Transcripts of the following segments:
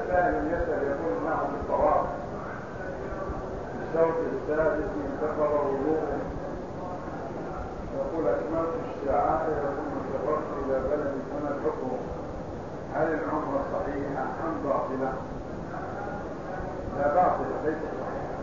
سائل يسأل يقول انه في الطواف الشوط السادس انتقض وضوءه، يقول أكملت الشعائر ثم سافرت إلى بلد فما الحكم؟ هل العمرة صحيحة أم باطلة؟ لا، باطلة ليست صحيحة،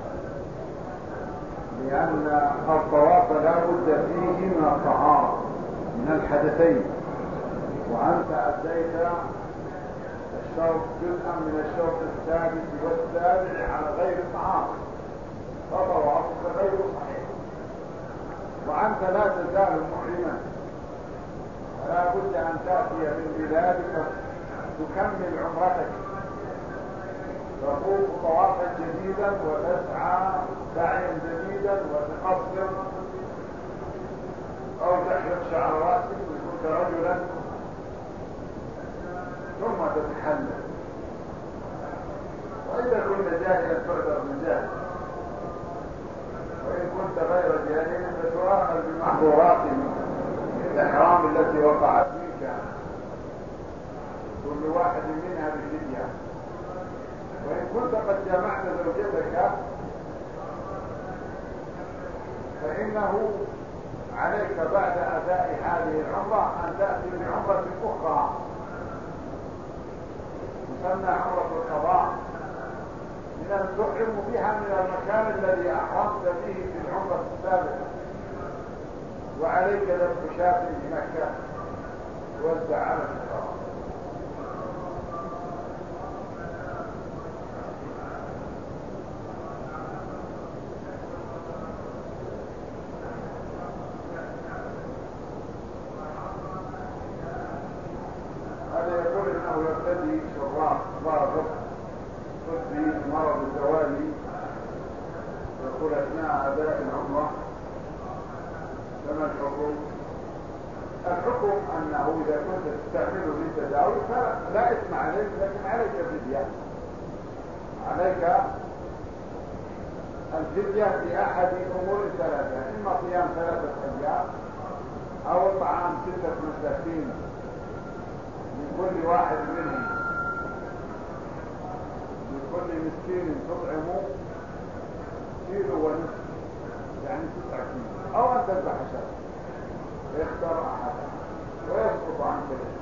لأن الطواف لا بد فيه من الطهارة من الحدثين، وأنت أديت الشوط جزءا من الشوط السادس والسابع على غير طهارة، فطوافك غير صحيح، وأنت لا تزال محرما، ولا بد أن تأتي من بلادك تكمل عمرتك، تطوف طوافا جديدا وتسعى سعيا جديدا وتقصر أو تحلق شعر رأسك إن كنت رجلا، ثم تتحلل. وإذا كنت جاهلا تعذر من جاهل، وإن كنت غير جاهل فتؤاخذ بمحظورات الإحرام التي وقعت منك، كل واحد منها بفدية. وإن كنت قد جمعت زوجتك فإنه عليك بعد أداء هذه العمرة أن تأتي بعمرة أخرى تسمى عمرة القضاء، من أن تحرم بها من المكان الذي أحرمت به في العمرة السابقة، وعليك ذبح شاة بمكة توزع على الفقراء. هذا يقول انه يبتدي شراح ضارب في مرض الزوالي، يقول اثناء اداء العمره فما الحكم؟ الحكم انه اذا كنت تستعمله للتداوي فلا اثم عليك، لكن عليك فدية، عليك الفدية بأحد امور ثلاثة: اما صيام 3 أيام، او اطعام 6 مساكين من كل واحد منهم، لكل مسكين تطعم كيلو ونصف يعني 9 كيلو، او ان تذبح شاة، يختار احدا ويسقط عن كده.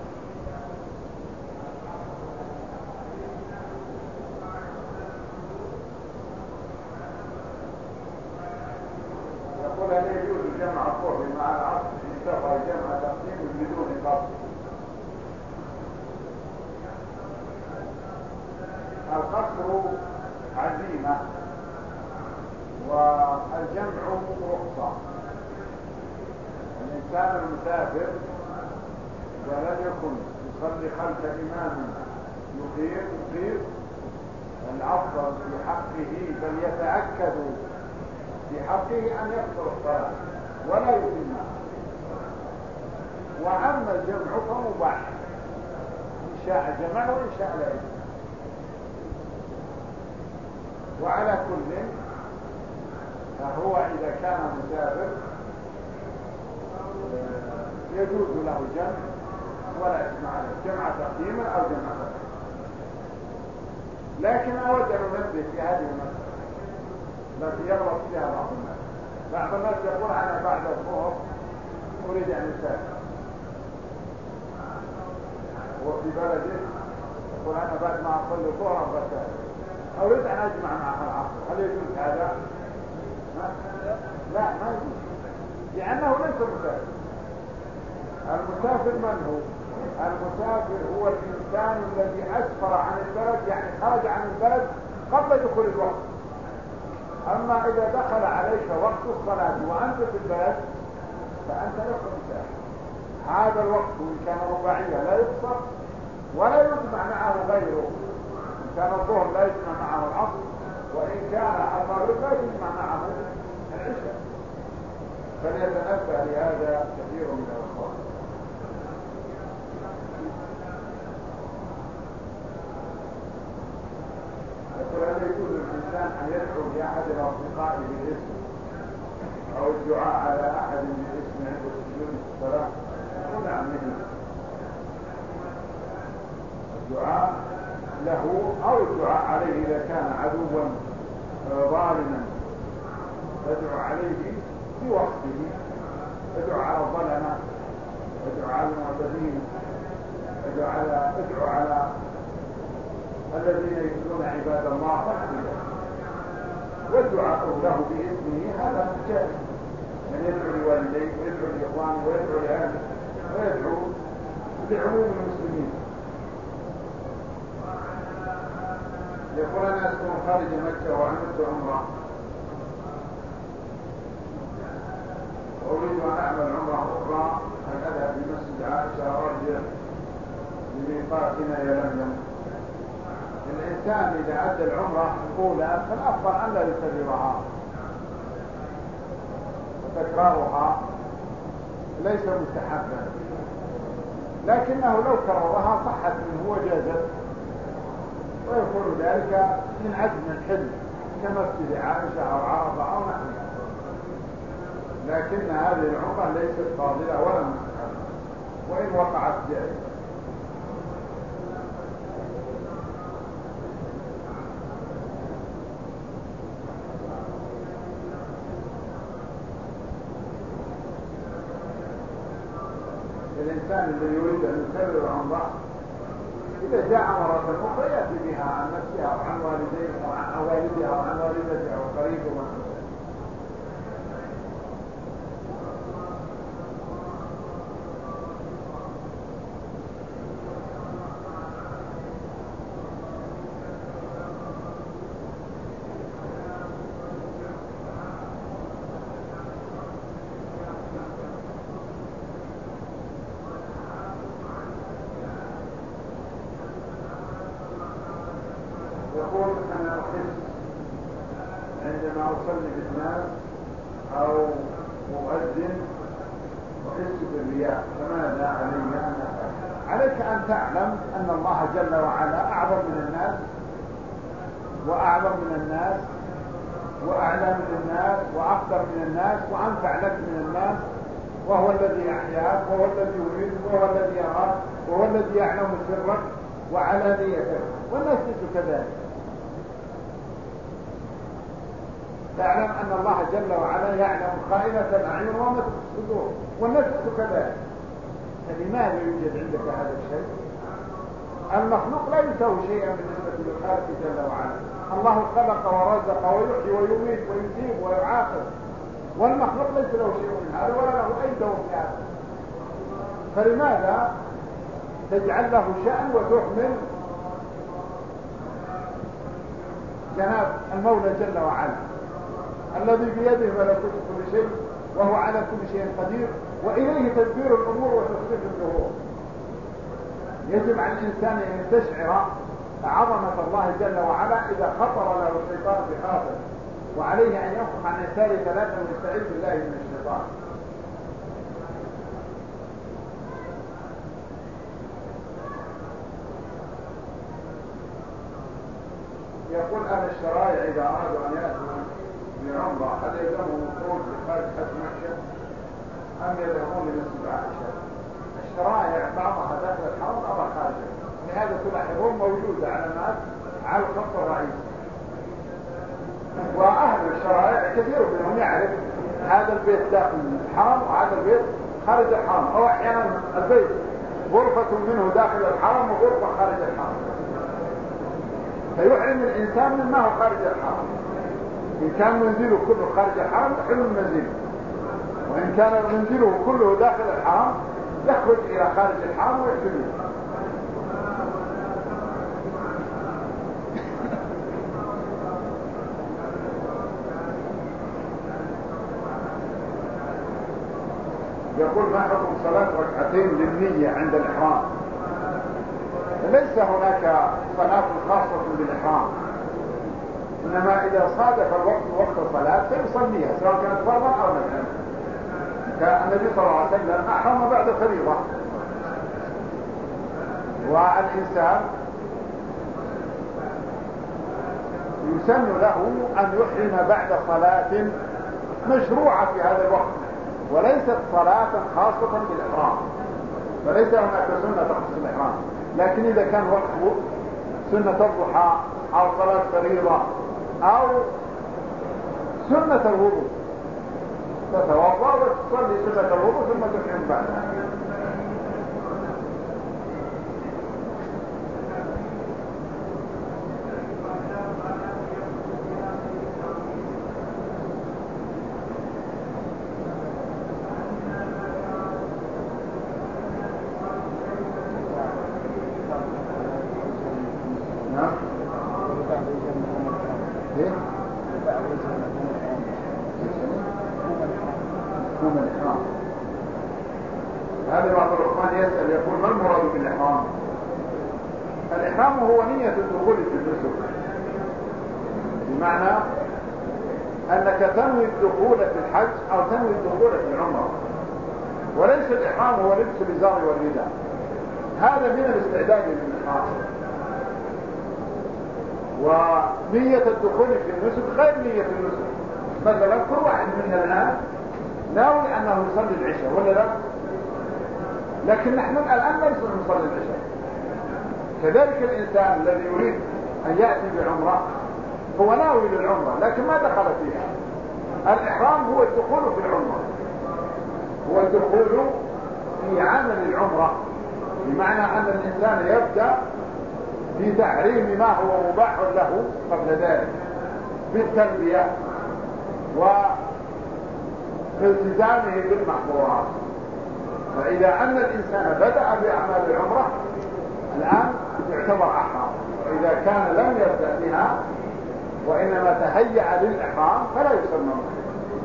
يقول هل يجوز جمع الظهر مع العصر في سفر جمع تقديم بدون قصد؟ القصر عزيمة والجمع رخصة. الإنسان المسافر إذا لم يكن يصلي خلف إمام يقيم الأفضل في حقه، بل يتأكد في حقه أن يقصر الصلاة ولا يتمها. وأما الجمع فمباح، إن شاء جمع وإن شاء لا يجمع. وعلى كل فهو إذا كان مسافر يجوز له جمع ولا إثم عليه، جمع تقديما أو جمع تقديما. لكن أود أن أنبه في هذه المسألة التي يغلط فيها بعض الناس. بعض الناس يقول أنا بعد الظهر أريد أن أسافر، وفي بلده يقول أنا بعد ما أصلي الظهر بسافر، أريد أن أجمع معها العصر. هل يجوز هذا؟ لا، ما يجوز، لأنه ليس مسافر. المسافر من هو؟ المسافر هو الإنسان الذي أسفر عن البلد، يعني خرج عن البلد قبل دخول الوقت. أما إذا دخل عليك وقت الصلاة وأنت في البلد فأنت لست مسافر. هذا الوقت إن كان رباعية لا يقصر ولا يجمع معه غيره. إن كان الظهر لا يجمع معه العصر، وإن كان المغرب لا يجمع معه العشاء. فليتنبه لهذا كثير من الأخوان. هل يجوز للإنسان أن يدعو لأحد الأصدقاء بالاسم أو الدعاء على أحد بالاسم عند السجود في الصلاة؟ نقول نعم، يجوز الدعاء له أو الدعاء عليه إذا كان عدوا ظالما، تدعو عليه في وقته، تدعو على الظلمة، تدعو على المعتدين، تدعو على الذين يؤذون عباد الله فاحسنا. والدعاء له باسمه هذا جائز، من يدعو لوالديه ويدعو لاخوانه ويدعو لاهله ويدعو لعموم المسلمين. يقول انا اسكن خارج مكه وعملت عمره واريد ان اعمل عمره اخرى، هل اذهب بمسجد عائشه وارجع لميقاتنا يا لملم؟ الإنسان إذا أدى العمرة الأولى فالأفضل أن لا يكررها، وتكرارها ليس مستحبا، لكنه لو كررها صحت منه وجازت، ويكون ذلك من عزم الحلم كمسجد عائشة أو عرفة أو نحوها، لكن هذه العمرة ليست فاضلة ولا مستحبة، وإن وقعت جائزة. الإنسان الذي يريد أن يكرر عمره إذا جاء مرة أخرى يأتي بها عن نفسها أو عن والديه أو عن والدها أو عن والدته أو قريبه. يقول أنا أحس عندما أصلي بالناس أو مؤذن أحس بالرياء، فماذا علي أن أفعل؟ عليك أن تعلم أن الله جل وعلا أعظم من الناس وأعظم من الناس وأعلى من الناس وأقدر من الناس وأنفع لك من الناس، وهو الذي يحياك وهو الذي يريد وهو الذي يراك وهو الذي يعلم سرك وعلانيتك، والناس ليسوا كذلك. تعلم أن الله جل وعلا يعلم خائنة الأعين وما تخفي الصدور، والناس ليسوا كذلك. فلماذا يوجد عندك هذا الشيء؟ المخلوق لا يساوي شيئا بالنسبة للخالق جل وعلا. الله خلق ورزق ويحيي ويميت ويثيب ويعاقب، والمخلوق ليس له شيء من هذا ولا له أي دور في هذا. فلماذا تجعل له شأن وتحمل جناب المولى جل وعلا الذي بيده ملكوت كل شيء وهو على كل شيء قدير، وإليه تدبير الأمور وتصريف الأمور. يجب على الإنسان أن يستشعر عظمة الله جل وعلا إذا خطر له الشيطان بخاطر، وعليه أن ينفق عن يساره ثلاثا ويستعيذ بالله من الشيطان. يقول أهل الشرائع إذا أرادوا أن يأتوا بعمرة هل يلزمهم الخروج لخارج حج مكة أم يذهبون لمسجد عائشة؟ الشرائع بعضها داخل الحرم وبعضها خارجه، لهذا تلاحظون موجودة علامات على الخط الرئيسي. وأهل الشرائع كثير منهم يعرف هذا البيت داخل الحرم وهذا البيت خارج الحرم، أو أحيانا البيت غرفة منه داخل الحرم وغرفة خارج الحرم، فيحرم الإنسان مما هو خارج الحرم. إن كان منزله كله خارج الحرم يحرم المنزل، وإن كان منزله كله داخل الحرم يخرج إلى خارج الحرم ويحرمه. يقول ما حكم صلاة ركعتين للنية عند الإحرام؟ ليس هناك صلاة خاصة بالإحرام، إنما إذا صادف الوقت وقت الصلاة فيصليها سواء كانت فرضا أو نفلا. كالنبي صلى الله عليه وسلم أحرم بعد فريضة، والإنسان يسن له أن يحرم بعد صلاة مشروعة في هذا الوقت، وليست صلاة خاصة بالإحرام، فليس هناك سنة تخص الإحرام. لكن إذا كان وقت سنة الضحى أو صلاة فريضة أو سنة الوضوء، تتوضأ وتصلي سنة الوضوء ثم تحرم بعدها. هذا بعض الإخوان يسأل يقول ما المراد بالإحرام؟ الإحرام هو نية الدخول في النسك، بمعنى أنك تنوي الدخول في الحج أو تنوي الدخول في العمرة، وليس الإحرام هو لبس الإزار والرداء، هذا من الاستعداد للإحرام. ونية الدخول في النسك غير نية النسك. مثلا كل واحد منا الآن ناوي أنه يصلي العشاء ولا لا؟ لكن نحن الآن ليس نصلي العشاء. كذلك الإنسان الذي يريد أن يأتي بعمرة هو ناوي للعمرة لكن ما دخل فيها. الإحرام هو الدخول في العمرة، هو الدخول في عمل العمرة، بمعنى أن الإنسان يبدأ في تحريم ما هو مباح له قبل ذلك بالتلبية والتزامه بالمحظورات. فإذا أن الإنسان بدأ بأعمال العمرة الآن يعتبر أحرام، وإذا كان لم يبدأ بها وإنما تهيأ للإحرام فلا يسمى محرم.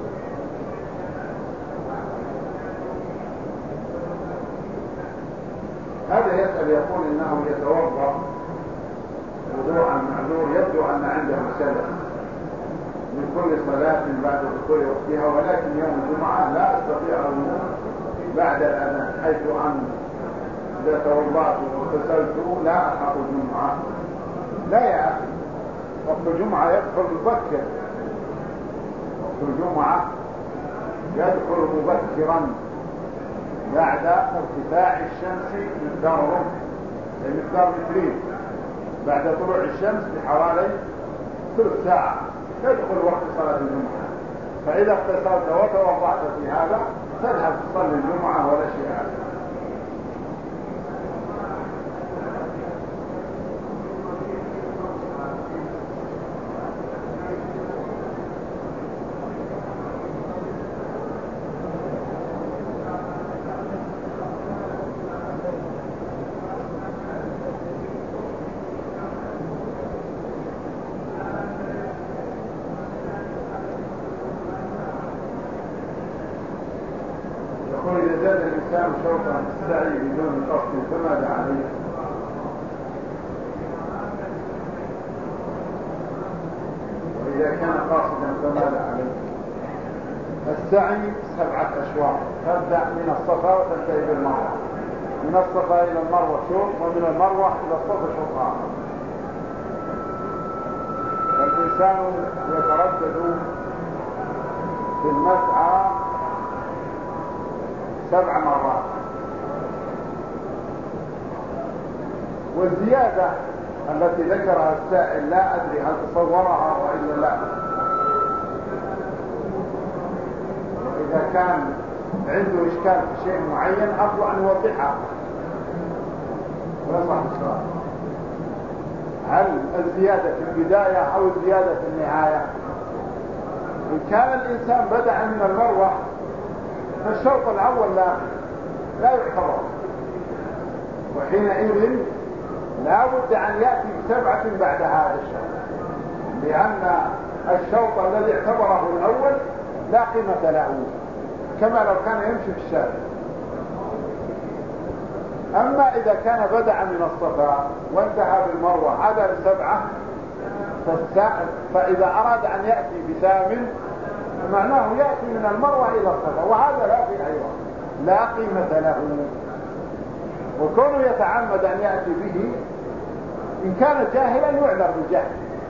هذا يسأل يقول إنه يتوضأ وضوءا معذور، يبدو أن عنده سلف من كل صلاة بعد دخول وقتها، ولكن يوم الجمعة لا أستطيع الوضوء بعد الأذان، حيث أن إذا توضأت واغتسلت لا ألحق الجمعة. لا يا أخي، وقت الجمعة يدخل مبكر، وقت الجمعة يدخل مبكرا بعد ارتفاع الشمس مقدار مترين، بعد طلوع الشمس بحوالي ثلث ساعة يدخل وقت صلاة الجمعة. فإذا اغتسلت وتوضأت في هذا تذهب تصلي الجمعة ولا شيء عليك. إذا زاد الإنسان شوطا السعي بدون قصد فماذا عليه؟ وإذا كان قاصدا فماذا عليه؟ السعي 7 أشواط، تبدأ من الصفا وتنتهي بالمروة، من الصفا إلى المروة شوط، ومن المروة إلى الصفا شوط آخر. الإنسان يتردد في المسعى 7 مرات، والزيادة التي ذكرها السائل لا أدري هل تصورها وإلا لا. وإذا كان عنده إشكال في شيء معين أفضل أن يوضحها ويصح السؤال. هل الزيادة في البداية أو الزيادة في النهاية؟ إن كان الإنسان بدأ من المروة فالشوط الأول لا يعتبر، وحينئذ لا بد أن يأتي ب7 بعد هذا الشوط، لأن الشوط الذي اعتبره الأول لا قيمة له، كما لو كان يمشي في الشارع. أما إذا كان بدأ من الصفا وانتهى بالمروة عدا ب7، فإذا أراد أن يأتي ب8 معناه يأتي من المروة إلى الصفا، وهذا لا في أيضا لا قيمة له. وكونه يتعمد أن يأتي به إن كان جاهلا يعذر بالجهل،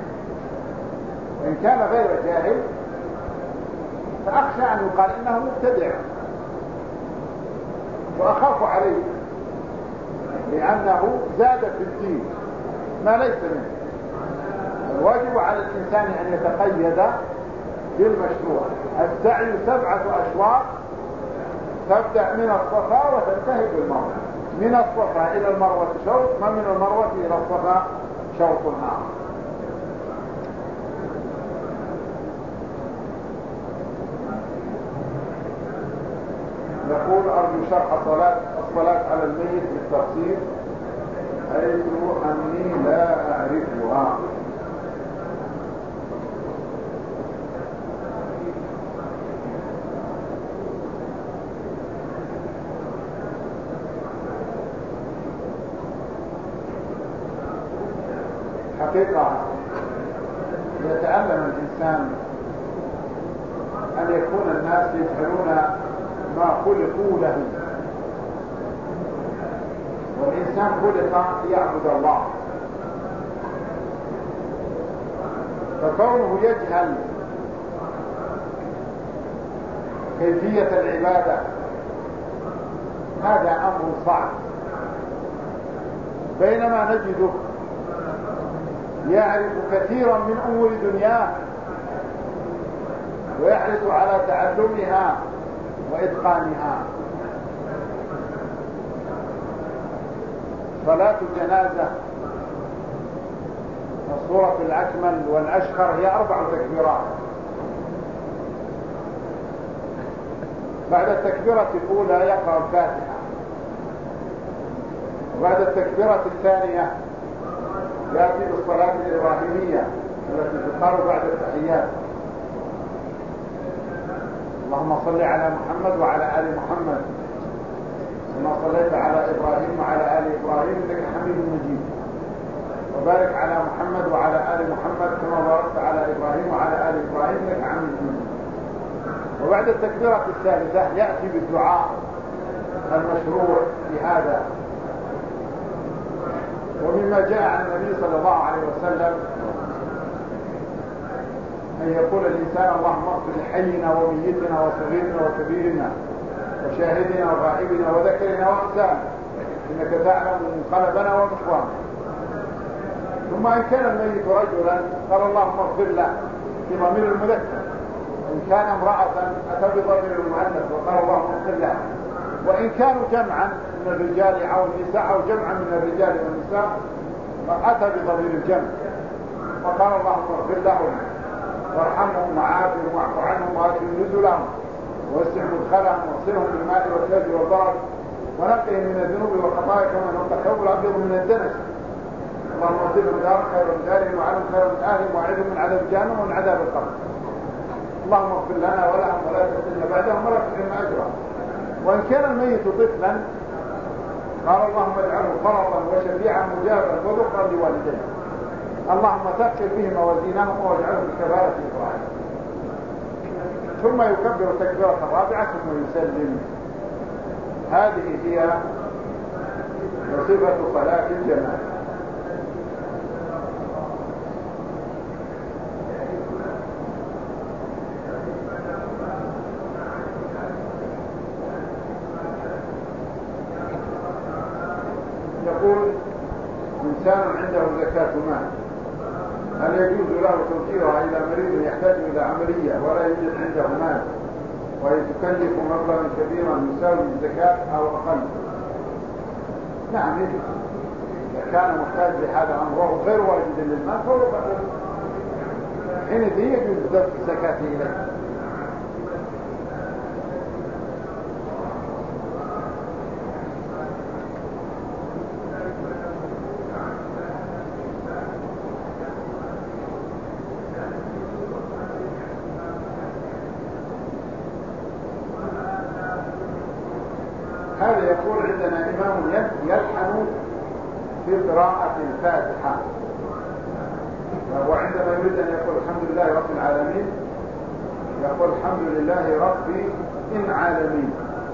إن كان غير جاهل فأخشى أن يقال إنه مبتدع وأخاف عليه، لأنه زاد في الدين ما ليس منه. الواجب على الإنسان أن يتقيد بالمشروع. السعي 7 أشواط، تبدأ من الصفا وتنتهي بالمروة. من الصفا إلى المروة شوط، ومن المروة إلى الصفا شوط آخر. يقول أرجو شرح الصلاة على الميت بالتفصيل حيث أني لا أعرفها. حقيقة يتعلم الإنسان أن يكون الناس يجهلون ما خلقوا له، والإنسان خلق يعبد الله، فكونه يجهل كيفية العبادة هذا أمر صعب، بينما نجده يعرف كثيرا من أمور دنياه ويحرص على تعلمها وإتقانها. صلاة الجنازة الصورة الأكمل والأشهر هي 4 تكبيرات. بعد التكبيرة الأولى يقرأ الفاتحة، وبعد التكبيرة الثانية يأتي بالصلاة الإبراهيمية التي تقال بعد التحيات: اللهم صل على محمد وعلى آل محمد كما صليت على إبراهيم وعلى آل إبراهيم إنك حميد مجيد، وبارك على محمد وعلى آل محمد كما باركت على إبراهيم وعلى آل إبراهيم إنك حميد مجيد. وبعد التكبيرة الثالثة يأتي بالدعاء المشروع في هذا. ومما جاء عن النبي صلى الله عليه وسلم أن يقول الإنسان: اللهم اغفر لحينا وميتنا وصغيرنا وكبيرنا وشاهدنا وغائبنا وذكرنا وأنثانا إنك تعلم منقلبنا ومشوانا. ثم إن كان الميت رجلا قال: اللهم اغفر له في ضمير المذكر. إن كان امرأة أتى بضمير المؤنث وقال: اللهم اغفر له. وإن كانوا جمعا من الرجال أو النساء أو جمعا من الرجال والنساء فأتى بضمير الجمع وقال: اللهم اغفر لهم وارحمهم وعافهم واعف عنهم واكرم نزلهم ووسع مدخلهم واغسلهم بالماء والثلج والبرد ونقهم من الذنوب والخطايا كما ينقى الثوب الابيض من الدنس. اللهم اغفرهم دارا خيرا من دارهم وعنهم خيرا من اهلهم واعذهم من عذاب جهنم ومن عذاب القبر. اللهم اغفر لنا ولهم ولا تفتنا بعدهم ولا تحرمنا اجرهم. وان كان الميت طفلا قال: اللهم اجعله فرطا وشفيعا مجابا وذكرا لوالديه. اللهم ثقل به موازينهم واجعله بكبارة إبراهيم. ثم يكبر التكبيرة الرابعة ثم يسلم. هذه هي صفة صلاة الجنازة. يقول: إنسان عنده زكاة مال، هل يجوز له توجيهها إلى مريض يحتاج إلى عملية ولا يوجد عنده مال وهي تكلف مبلغا كبيرا يساوي الزكاة أو أقل؟ نعم يجوز. إذا كان محتاج لهذا الأمر وهو غير واجد للمال فهو حينئذ يجوز دفع الزكاة إليه. هذا يقول: عندنا إمام يلحن في قراءة الفاتحة، وعندما يريد أن يقول الحمد لله رب العالمين يقول: الحمد لله رب العالمين.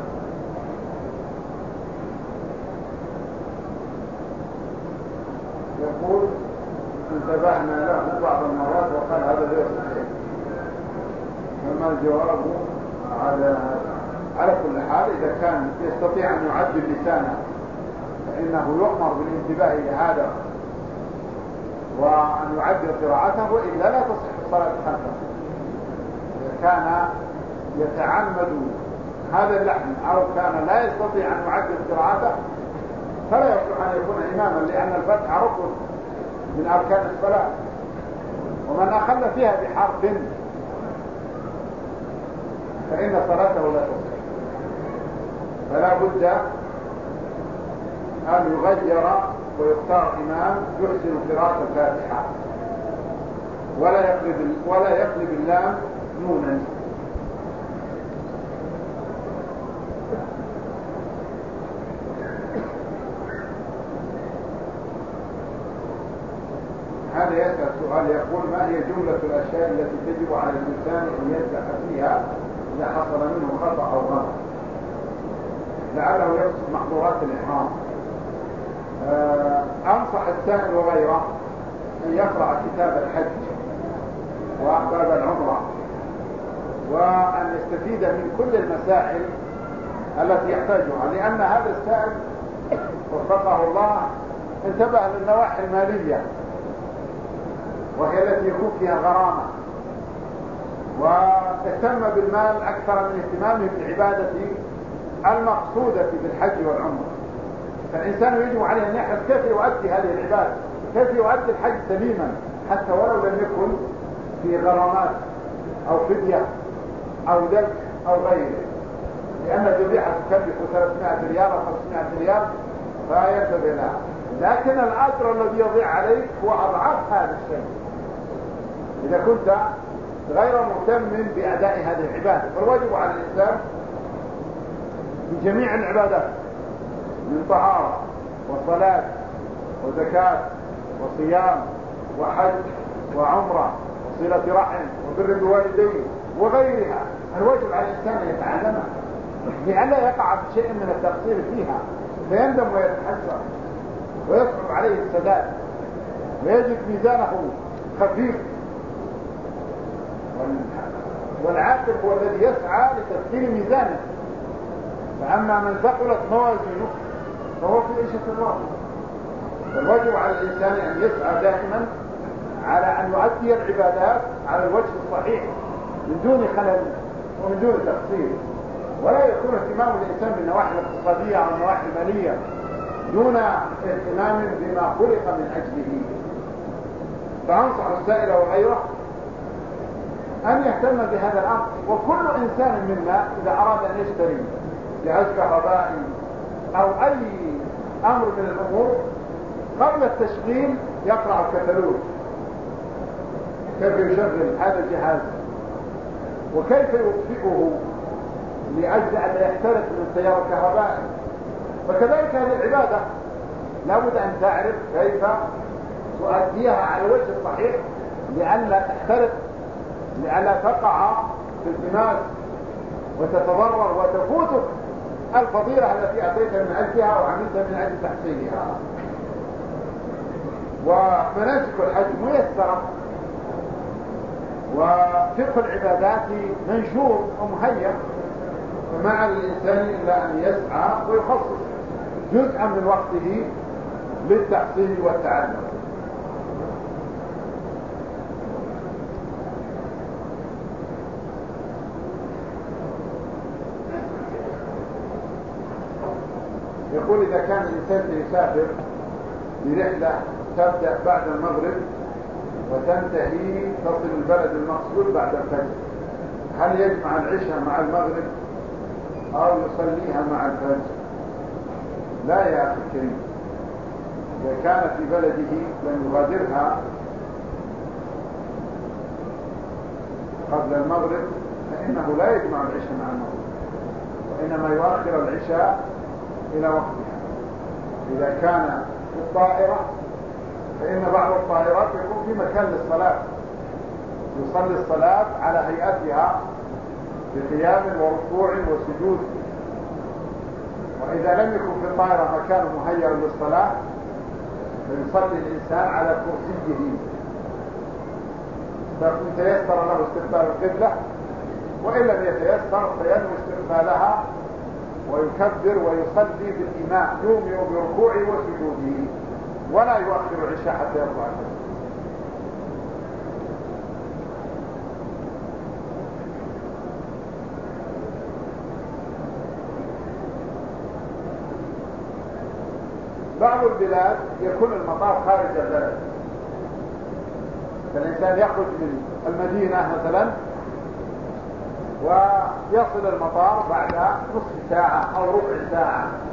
يقول: انتبهنا له بعض المرات وقال هذا غير صحيح. فما الجواب على كل حال؟ إذا كان يستطيع أن يعدل لسانه فإنه يؤمر بالانتباه لهذا وأن يعدل قراءته، وإلا لا تصح الصلاة خلفه. إذا كان يتعمد هذا اللحن أو كان لا يستطيع أن يعدل قراءته فلا يصلح أن يكون إماما، لأن الفتح ركن من أركان الصلاة، ومن أخل فيها بحرف فإن صلاته لا تصح. فلا بد أن يغير ويختار إمام يحسن قراءة الفاتحة ولا يقلب اللام نونا. هذا يسأل سؤال يقول: ما هي جملة الأشياء التي تجب على الإنسان أن يسبح فيها إذا حصل منه خطأ أو غلط؟ لعله يقصد محظورات الإحرام. أنصح السائل وغيره أن يقرأ كتاب الحج وباب العمرة، وأن يستفيد من كل المسائل التي يحتاجها، لأن هذا السائل وفقه الله انتبه للنواحي المالية وهي التي يكون فيها غرامة، واهتم بالمال أكثر من اهتمامه بالعبادة المقصودة بالحج والعمرة. فالإنسان يجب عليه أن يحرص كيف يؤدي هذه العبادة، كيف يؤدي الحج سليما، حتى ولو لم يكن في غرامات أو فدية أو ذبح أو غيره، لأن الذبيحة تكلف 300 ريال أو 500 ريال فينتبه لها، لكن الأجر الذي يضيع عليك هو أضعاف هذا الشيء إذا كنت غير مهتم بأداء هذه العبادة. فالواجب على الإنسان بجميع العبادات من طهارة وصلاة وزكاة وصيام وحج وعمرة وصلة رحم وبر الوالدين وغيرها، الواجب على الإنسان أن يتعلمها لئلا يقع بشيء من التقصير فيها فيندم ويتحسر ويصعب عليه السداد ويجد ميزانه خفيف. والعاقل هو الذي يسعى لتسكين ميزانه، فأما من ثقلت موازينه فهو في عيشة راضية. فالواجب على الإنسان أن يسعى دائما على أن يؤدي العبادات على الوجه الصحيح من دون خلل ومن دون تقصير، ولا يكون اهتمام الإنسان بالنواحي الاقتصادية أو النواحي المالية دون اهتمام بما خلق من أجله. فأنصح السائل وغيره أن يهتم بهذا الأمر. وكل إنسان منا إذا أراد أن يشتري جهاز كهربائي أو أي أمر من الأمور قبل التشغيل يقرأ الكتالوج كيف يشغل هذا الجهاز وكيف يطفئه لأجل أن يحترق من التيار الكهربائي. فكذلك هذه العبادة لابد أن تعرف كيف تؤديها على الوجه الصحيح لئلا تحترق، لئلا تقع في التماس وتتضرر وتفوتك الفضيلة التي أتيت من أجلها وعملت من أجل تحصيلها. ومناسك الحج ميسرة وفقه العبادات منشور ومهيأ، فما على الإنسان إلا أن يسعى ويخصص جزءا من وقته للتحصيل والتعلم. يقول: إذا كان الإنسان يسافر برحلة تبدأ بعد المغرب وتنتهي تصل البلد المقصود بعد الفجر، هل يجمع العشاء مع المغرب أو يصليها مع الفجر؟ لا يا أخي الكريم، إذا كان في بلده لم يغادرها قبل المغرب فإنه لا يجمع العشاء مع المغرب، وإنما يؤخر العشاء إلى وقتها. إذا كان في الطائرة فإن بعض الطائرات يكون في مكان للصلاة، يصلي الصلاة على هيئتها بقيام وركوع وسجود. وإذا لم يكن في الطائرة مكان مهيأ للصلاة فيصلي الإنسان على كرسيه، فإن تيسر له استقبال القبلة، وإن لم يتيسر فينوي استقبالها ويكبر ويصلي بالإمام يومئ بركوعه وسجوده، ولا يؤخر العشاء حتى يرفع الفجر. بعض البلاد يكون المطار خارج البلد، فالإنسان يخرج من المدينة مثلا ويصل المطار بعد نصف ساعة أو ربع ساعة